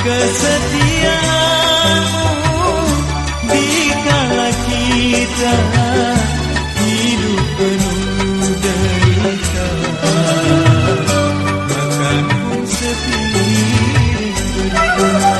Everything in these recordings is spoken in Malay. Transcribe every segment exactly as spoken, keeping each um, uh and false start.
kesetiaanmu dikala kita hidup penuh derita. Makanku sepiring berdua,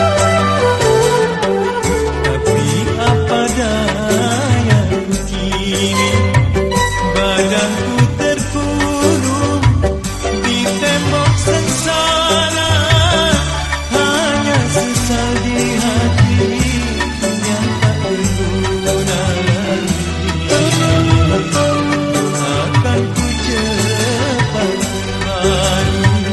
tapi apa daya kini badanku terkurung di tembok sengsara. Hanya sesal di hati yang tak berguna lagi. Akan ku cepat kembali.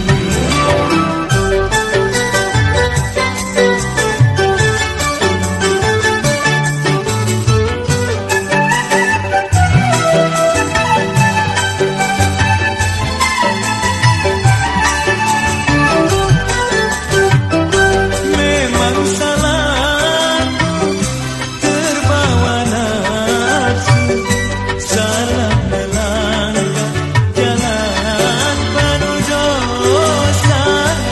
Memang salahku terbawa nafsu, salah melangkah jalan penuh dosa.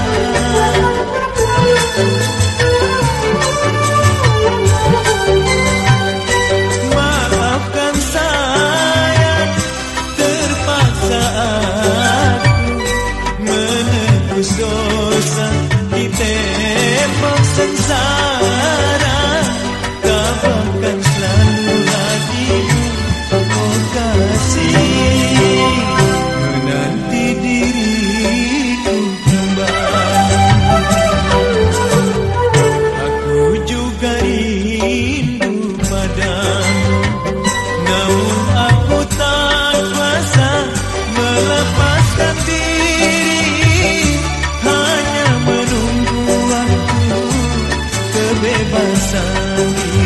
Maafkan saya, terpaksa aku menebus dosa di tembok sengsara. Kabahkan selalu hatimu, oh kasih, menanti diriku kembali. Aku juga rindu padamu, namun aku tak kuasa melepaskan diri. Hanya menunggu waktu kebebasan.